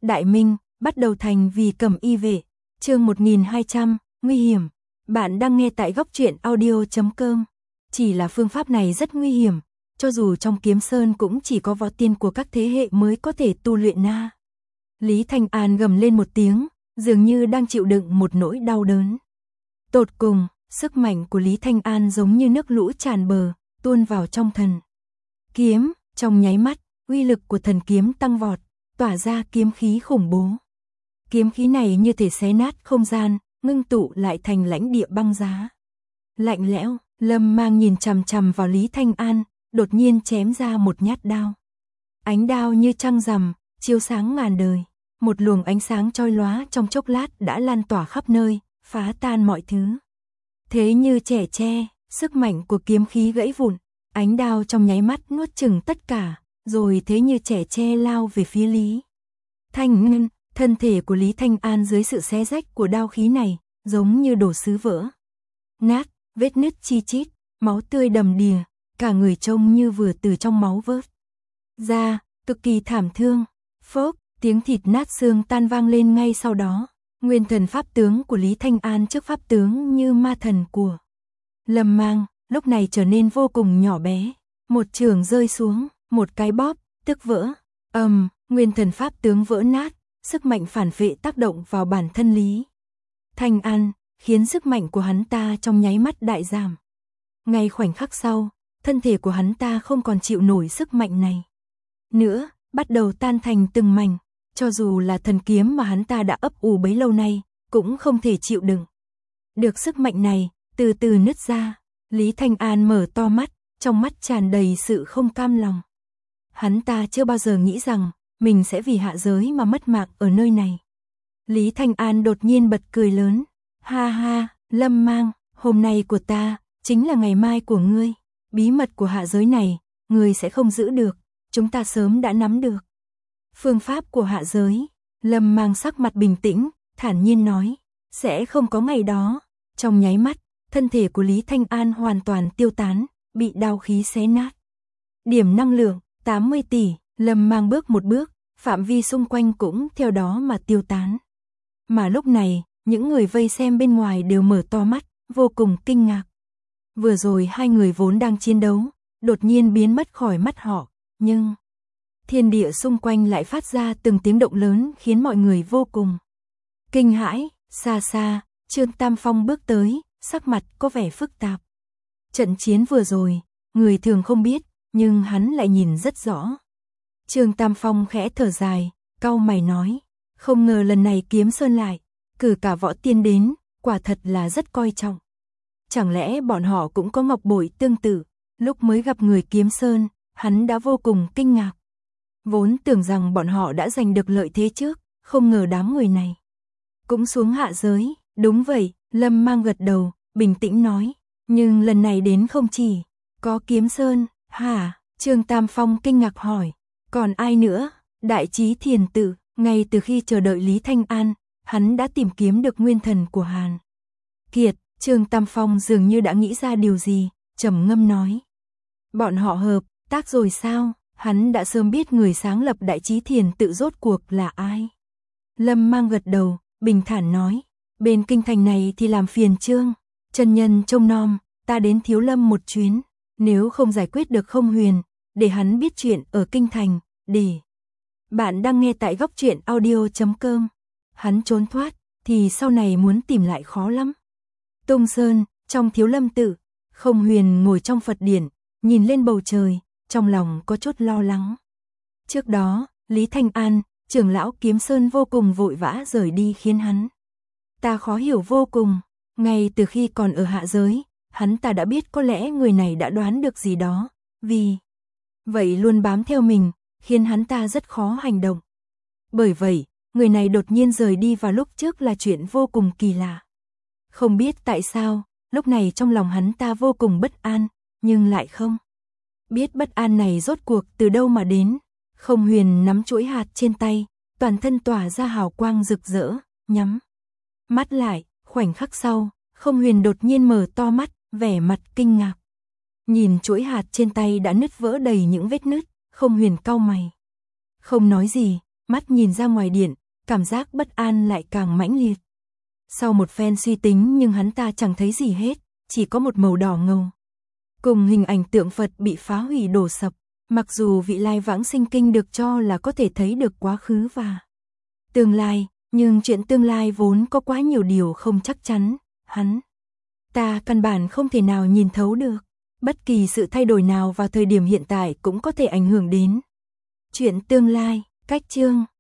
Đại Minh, bắt đầu thành vì cầm y vệ. Chương 1200, nguy hiểm. Bạn đang nghe tại góc truyện audio.com. Chỉ là phương pháp này rất nguy hiểm, cho dù trong Kiếm Sơn cũng chỉ có võ tiên của các thế hệ mới có thể tu luyện na. Lý Thanh An gầm lên một tiếng, dường như đang chịu đựng một nỗi đau đớn. Tột cùng, sức mạnh của Lý Thanh An giống như nước lũ tràn bờ, tuôn vào trong thần kiếm, trong nháy mắt, uy lực của thần kiếm tăng vọt, tỏa ra kiếm khí khủng bố. Kiếm khí này như thể xé nát không gian, ngưng tụ lại thành lãnh địa băng giá. Lạnh lẽo, Lâm Mang nhìn chằm chằm vào Lý Thanh An, đột nhiên chém ra một nhát đao. Ánh đao như trăng rằm, chiếu sáng ngàn đời. Một luồng ánh sáng chói lóa trong chốc lát đã lan tỏa khắp nơi, phá tan mọi thứ. Thế như trẻ tre, sức mạnh của kiếm khí gãy vụn, ánh đao trong nháy mắt nuốt chửng tất cả, rồi thế như trẻ tre lao về phía Lý Thanh Ngân. Thân thể của Lý Thanh An dưới sự xé rách của đao khí này, giống như đồ sứ vỡ nát, vết nứt chi chít, máu tươi đầm đìa, cả người trông như vừa từ trong máu vớt ra, cực kỳ thảm thương. Phốc, tiếng thịt nát xương tan vang lên ngay sau đó. Nguyên thần pháp tướng của Lý Thanh An trước pháp tướng như ma thần của Lâm Mang, lúc này trở nên vô cùng nhỏ bé. Một chưởng rơi xuống, một cái bóp, tức vỡ. Nguyên thần pháp tướng vỡ nát, sức mạnh phản vệ tác động vào bản thân Lý Thanh An, khiến sức mạnh của hắn ta trong nháy mắt đại giảm. Ngay khoảnh khắc sau, thân thể của hắn ta không còn chịu nổi sức mạnh này nữa, bắt đầu tan thành từng mảnh. Cho dù là thần kiếm mà hắn ta đã ấp ủ bấy lâu nay, cũng không thể chịu đựng được sức mạnh này, từ từ nứt ra. Lý Thanh An mở to mắt, trong mắt tràn đầy sự không cam lòng. Hắn ta chưa bao giờ nghĩ rằng mình sẽ vì hạ giới mà mất mạng ở nơi này. Lý Thanh An đột nhiên bật cười lớn. Ha ha, Lâm Mang, hôm nay của ta, chính là ngày mai của ngươi. Bí mật của hạ giới này, ngươi sẽ không giữ được, chúng ta sớm đã nắm được phương pháp của hạ giới. Lâm Mang sắc mặt bình tĩnh, thản nhiên nói, sẽ không có ngày đó. Trong nháy mắt, thân thể của Lý Thanh An hoàn toàn tiêu tán, bị đao khí xé nát. Điểm năng lượng, 80 tỷ, Lâm Mang bước một bước, phạm vi xung quanh cũng theo đó mà tiêu tán. Mà lúc này, những người vây xem bên ngoài đều mở to mắt, vô cùng kinh ngạc. Vừa rồi hai người vốn đang chiến đấu, đột nhiên biến mất khỏi mắt họ, nhưng thiên địa xung quanh lại phát ra từng tiếng động lớn khiến mọi người vô cùng kinh hãi. Xa xa, Trương Tam Phong bước tới, sắc mặt có vẻ phức tạp. Trận chiến vừa rồi, người thường không biết, nhưng hắn lại nhìn rất rõ. Trương Tam Phong khẽ thở dài, cau mày nói, không ngờ lần này Kiếm Sơn lại cử cả võ tiên đến, quả thật là rất coi trọng. Chẳng lẽ bọn họ cũng có ngọc bội tương tự? Lúc mới gặp người Kiếm Sơn, hắn đã vô cùng kinh ngạc. Vốn tưởng rằng bọn họ đã giành được lợi thế trước, không ngờ đám người này cũng xuống hạ giới. Đúng vậy, Lâm Mang gật đầu, bình tĩnh nói, nhưng lần này đến không chỉ có Kiếm Sơn. Hả? Trương Tam Phong kinh ngạc hỏi, còn ai nữa? Đại Chí Thiền Tự. Ngay từ khi chờ đợi Lý Thanh An, hắn đã tìm kiếm được nguyên thần của Hàn Kiệt. Trương Tam Phong dường như đã nghĩ ra điều gì, trầm ngâm nói, bọn họ hợp tác rồi sao? Hắn đã sớm biết người sáng lập Đại Chí Thiền Tự rốt cuộc là ai. Lâm Mang gật đầu, bình thản nói, bên kinh thành này thì làm phiền Trương chân nhân trông nom, ta đến Thiếu Lâm một chuyến, nếu không giải quyết được Không Huyền, để hắn biết chuyện ở kinh thành, để. Bạn đang nghe tại góc truyện audio.com. Hắn trốn thoát, thì sau này muốn tìm lại khó lắm. Tung Sơn, trong Thiếu Lâm Tự, Không Huyền ngồi trong Phật điển, nhìn lên bầu trời, trong lòng có chút lo lắng. Trước đó, Lý Thanh An, trưởng lão Kiếm Sơn vô cùng vội vã rời đi khiến hắn ta khó hiểu vô cùng. Ngay từ khi còn ở hạ giới, hắn ta đã biết có lẽ người này đã đoán được gì đó, vì vậy luôn bám theo mình, khiến hắn ta rất khó hành động. Bởi vậy, người này đột nhiên rời đi vào lúc trước là chuyện vô cùng kỳ lạ. Không biết tại sao, lúc này trong lòng hắn ta vô cùng bất an, nhưng lại không biết bất an này rốt cuộc từ đâu mà đến. Không Huyền nắm chuỗi hạt trên tay, toàn thân tỏa ra hào quang rực rỡ, nhắm mắt lại. Khoảnh khắc sau, Không Huyền đột nhiên mở to mắt, vẻ mặt kinh ngạc. Nhìn chuỗi hạt trên tay đã nứt vỡ đầy những vết nứt, Không Huyền cau mày, không nói gì. mắt nhìn ra ngoài điện, cảm giác bất an lại càng mãnh liệt. Sau một phen suy tính nhưng hắn ta chẳng thấy gì hết, chỉ có một màu đỏ ngầu. Cùng hình ảnh tượng Phật bị phá hủy đổ sập, mặc dù vị lai vãng sinh kinh được cho là có thể thấy được quá khứ và tương lai, nhưng chuyện tương lai vốn có quá nhiều điều không chắc chắn, hắn ta căn bản không thể nào nhìn thấu được. Bất kỳ sự thay đổi nào vào thời điểm hiện tại cũng có thể ảnh hưởng đến chuyện tương lai. Cách chương